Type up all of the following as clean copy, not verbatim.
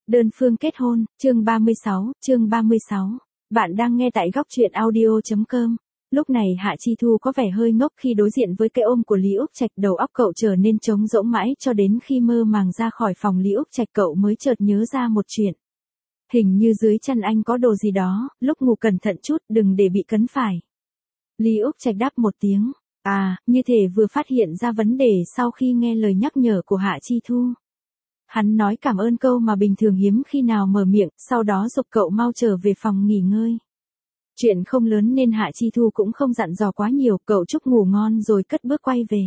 Đơn phương kết hôn, chương 36. Bạn đang nghe tại góc truyện audio.com. Lúc này Hạ Chi Thu có vẻ hơi ngốc khi đối diện với cái ôm của Lý Úc Trạch, đầu óc cậu trở nên trống rỗng mãi cho đến khi mơ màng ra khỏi phòng Lý Úc Trạch cậu mới chợt nhớ ra một chuyện. Hình như dưới chân anh có đồ gì đó, lúc ngủ cẩn thận chút đừng để bị cấn phải. Lý Úc Trạch đáp một tiếng, như thể vừa phát hiện ra vấn đề sau khi nghe lời nhắc nhở của Hạ Chi Thu. Hắn nói cảm ơn câu mà bình thường hiếm khi nào mở miệng, sau đó giục cậu mau trở về phòng nghỉ ngơi. Chuyện không lớn nên Hạ Chi Thu cũng không dặn dò quá nhiều, cậu chúc ngủ ngon rồi cất bước quay về.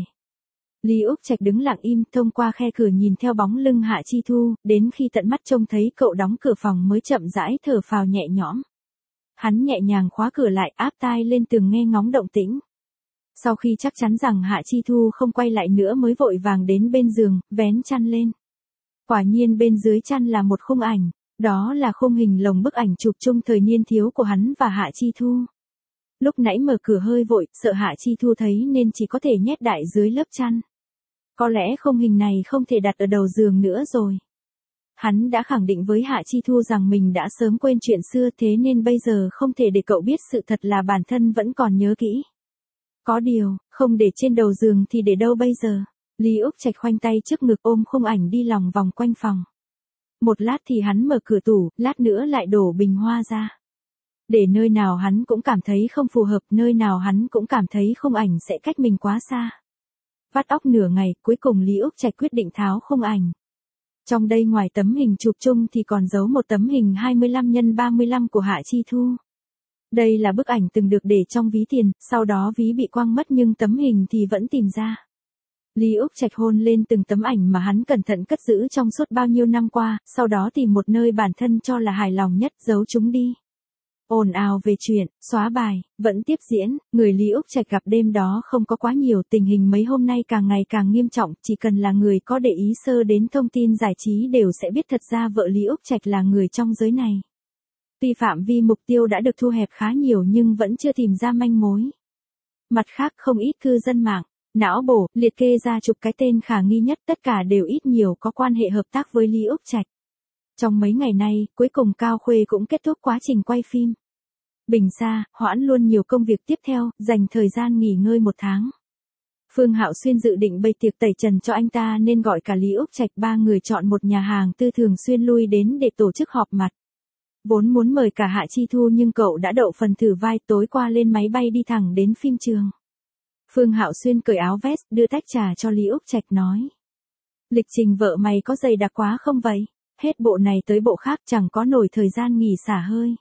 Lý Úc Trạch đứng lặng im thông qua khe cửa nhìn theo bóng lưng Hạ Chi Thu, đến khi tận mắt trông thấy cậu đóng cửa phòng mới chậm rãi thở phào nhẹ nhõm. Hắn nhẹ nhàng khóa cửa lại, áp tai lên tường nghe ngóng động tĩnh. Sau khi chắc chắn rằng Hạ Chi Thu không quay lại nữa mới vội vàng đến bên giường, vén chăn lên. Quả nhiên bên dưới chăn là một khung ảnh, đó là khung hình lồng bức ảnh chụp chung thời niên thiếu của hắn và Hạ Chi Thu. Lúc nãy mở cửa hơi vội, sợ Hạ Chi Thu thấy nên chỉ có thể nhét đại dưới lớp chăn. Có lẽ khung hình này không thể đặt ở đầu giường nữa rồi. Hắn đã khẳng định với Hạ Chi Thu rằng mình đã sớm quên chuyện xưa, thế nên bây giờ không thể để cậu biết sự thật là bản thân vẫn còn nhớ kỹ. Có điều, không để trên đầu giường thì để đâu bây giờ? Lý Úc Trạch khoanh tay trước ngực ôm khung ảnh đi lòng vòng quanh phòng. Một lát thì hắn mở cửa tủ, lát nữa lại đổ bình hoa ra. Để nơi nào hắn cũng cảm thấy không phù hợp, nơi nào hắn cũng cảm thấy khung ảnh sẽ cách mình quá xa. Vắt óc nửa ngày, cuối cùng Lý Úc Trạch quyết định tháo khung ảnh. Trong đây ngoài tấm hình chụp chung thì còn giấu một tấm hình 25x35 của Hạ Chi Thu. Đây là bức ảnh từng được để trong ví tiền, sau đó ví bị quăng mất nhưng tấm hình thì vẫn tìm ra. Lý Úc Trạch hôn lên từng tấm ảnh mà hắn cẩn thận cất giữ trong suốt bao nhiêu năm qua, sau đó tìm một nơi bản thân cho là hài lòng nhất giấu chúng đi. Ồn ào về chuyện, xóa bài, vẫn tiếp diễn, người Lý Úc Trạch gặp đêm đó không có quá nhiều, tình hình mấy hôm nay càng ngày càng nghiêm trọng, chỉ cần là người có để ý sơ đến thông tin giải trí đều sẽ biết thật ra vợ Lý Úc Trạch là người trong giới này. Tuy phạm vi mục tiêu đã được thu hẹp khá nhiều nhưng vẫn chưa tìm ra manh mối. Mặt khác không ít cư dân mạng, não bổ, liệt kê ra chục cái tên khả nghi nhất, tất cả đều ít nhiều có quan hệ hợp tác với Lý Úc Trạch. Trong mấy ngày nay, cuối cùng Cao Khuê cũng kết thúc quá trình quay phim. Bình Sa, hoãn luôn nhiều công việc tiếp theo, dành thời gian nghỉ ngơi 1 tháng. Phương Hạo Xuyên dự định bày tiệc tẩy trần cho anh ta nên gọi cả Lý Úc Trạch, 3 người chọn một nhà hàng tư thường xuyên lui đến để tổ chức họp mặt. Vốn muốn mời cả Hạ Chi Thu nhưng cậu đã đậu phần thử vai, tối qua lên máy bay đi thẳng đến phim trường. Phương Hạo Xuyên cởi áo vest, đưa tách trà cho Lý Úc Trạch nói. Lịch trình vợ mày có dày đặc quá không vậy? Hết bộ này tới bộ khác chẳng có nổi thời gian nghỉ xả hơi.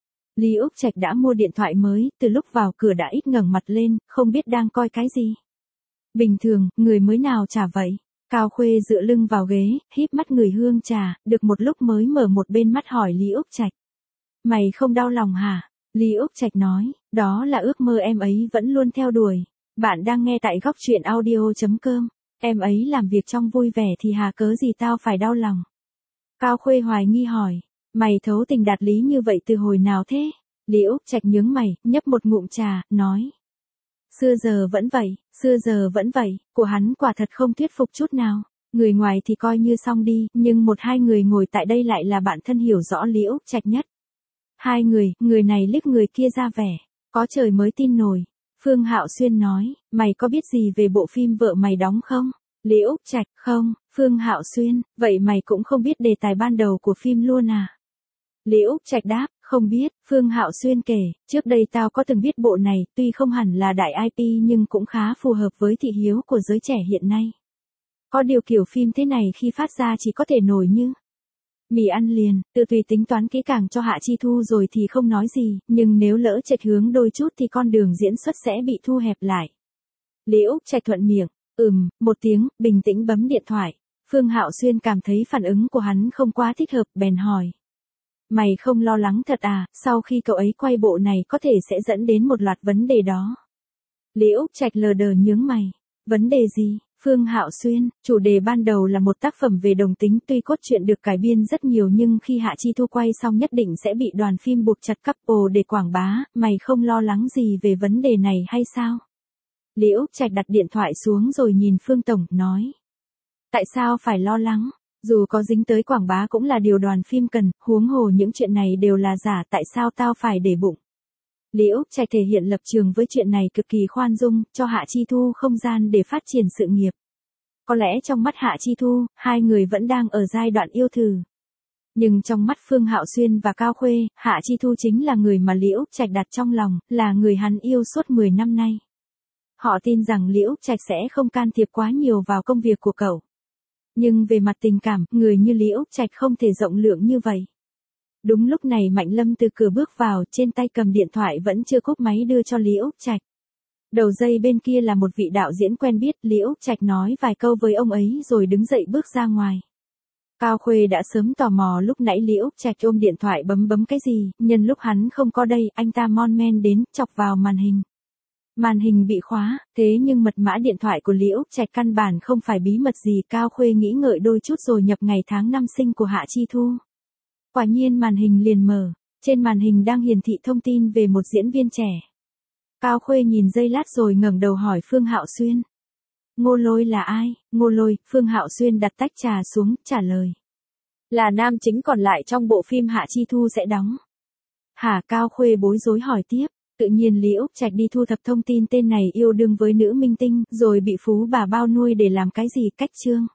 Lý Úc Trạch đã mua điện thoại mới, từ lúc vào cửa đã ít ngẩng mặt lên, không biết đang coi cái gì. Bình thường, người mới nào chả vậy. Cao Khuê dựa lưng vào ghế, híp mắt ngửi hương trà, được một lúc mới mở một bên mắt hỏi Lý Úc Trạch. Mày không đau lòng hả? Lý Úc Trạch nói, đó là ước mơ em ấy vẫn luôn theo đuổi. Bạn đang nghe tại góc truyện audio.com. Em ấy làm việc trong vui vẻ thì hà cớ gì tao phải đau lòng. Cao Khuê hoài nghi hỏi, mày thấu tình đạt lý như vậy từ hồi nào thế? Lý Úc Trạch nhướng mày, nhấp một ngụm trà, nói. Xưa giờ vẫn vậy, của hắn quả thật không thuyết phục chút nào. Người ngoài thì coi như xong đi, nhưng 1-2 người ngồi tại đây lại là bạn thân hiểu rõ Lý Úc Trạch nhất. 2 người này liếc người kia ra vẻ, có trời mới tin nổi. Phương Hạo Xuyên nói, mày có biết gì về bộ phim vợ mày đóng không? Lý Úc Trạch, không. Phương Hạo Xuyên, vậy mày cũng không biết đề tài ban đầu của phim luôn à? Lý Úc Trạch đáp, không biết. Phương Hạo Xuyên kể, trước đây tao có từng biết bộ này, tuy không hẳn là đại IP nhưng cũng khá phù hợp với thị hiếu của giới trẻ hiện nay. Có điều kiểu phim thế này khi phát ra chỉ có thể nổi như mì ăn liền, tự tùy tính toán kỹ càng cho Hạ Chi Thu rồi thì không nói gì, nhưng nếu lỡ chệch hướng đôi chút thì con đường diễn xuất sẽ bị thu hẹp lại. Lý Úc Trạch thuận miệng, một tiếng, bình tĩnh bấm điện thoại. Phương Hạo Xuyên cảm thấy phản ứng của hắn không quá thích hợp, bèn hỏi. Mày không lo lắng thật à, sau khi cậu ấy quay bộ này có thể sẽ dẫn đến một loạt vấn đề đó. Lý Úc Trạch lờ đờ nhướng mày. Vấn đề gì? Phương Hạo Xuyên, chủ đề ban đầu là một tác phẩm về đồng tính, tuy cốt truyện được cải biên rất nhiều nhưng khi Hạ Chi Thu quay xong nhất định sẽ bị đoàn phim buộc chặt couple để quảng bá, mày không lo lắng gì về vấn đề này hay sao? Lý Úc Trạch đặt điện thoại xuống rồi nhìn Phương Tổng, nói. Tại sao phải lo lắng? Dù có dính tới quảng bá cũng là điều đoàn phim cần, huống hồ những chuyện này đều là giả, tại sao tao phải để bụng. Lý Úc Trạch thể hiện lập trường với chuyện này cực kỳ khoan dung, cho Hạ Chi Thu không gian để phát triển sự nghiệp. Có lẽ trong mắt Hạ Chi Thu, hai người vẫn đang ở giai đoạn yêu thử. Nhưng trong mắt Phương Hạo Xuyên và Cao Khuê, Hạ Chi Thu chính là người mà Lý Úc Trạch đặt trong lòng, là người hắn yêu suốt 10 năm nay. Họ tin rằng Lý Úc Trạch sẽ không can thiệp quá nhiều vào công việc của cậu. Nhưng về mặt tình cảm, người như Lý Úc Trạch không thể rộng lượng như vậy. Đúng lúc này Mạnh Lâm từ cửa bước vào, trên tay cầm điện thoại vẫn chưa cúp máy đưa cho Lý Úc Trạch. Đầu dây bên kia là một vị đạo diễn quen biết, Lý Úc Trạch nói vài câu với ông ấy rồi đứng dậy bước ra ngoài. Cao Khuê đã sớm tò mò lúc nãy Lý Úc Trạch ôm điện thoại bấm cái gì, nhân lúc hắn không có đây, anh ta mon men đến, chọc vào màn hình. Màn hình bị khóa, thế nhưng mật mã điện thoại của Lý Úc Trạch căn bản không phải bí mật gì. Cao Khuê nghĩ ngợi đôi chút rồi nhập ngày tháng năm sinh của Hạ Chi Thu. Quả nhiên màn hình liền mở, trên màn hình đang hiển thị thông tin về một diễn viên trẻ. Cao Khuê nhìn giây lát rồi ngẩng đầu hỏi Phương Hạo Xuyên. Ngô Lôi là ai? Ngô Lôi, Phương Hạo Xuyên đặt tách trà xuống, trả lời. Là nam chính còn lại trong bộ phim Hạ Chi Thu sẽ đóng. Hả? Cao Khuê bối rối hỏi tiếp. Tự nhiên Lý Úc Trạch đi thu thập thông tin tên này yêu đương với nữ minh tinh, rồi bị phú bà bao nuôi để làm cái gì, cách chương.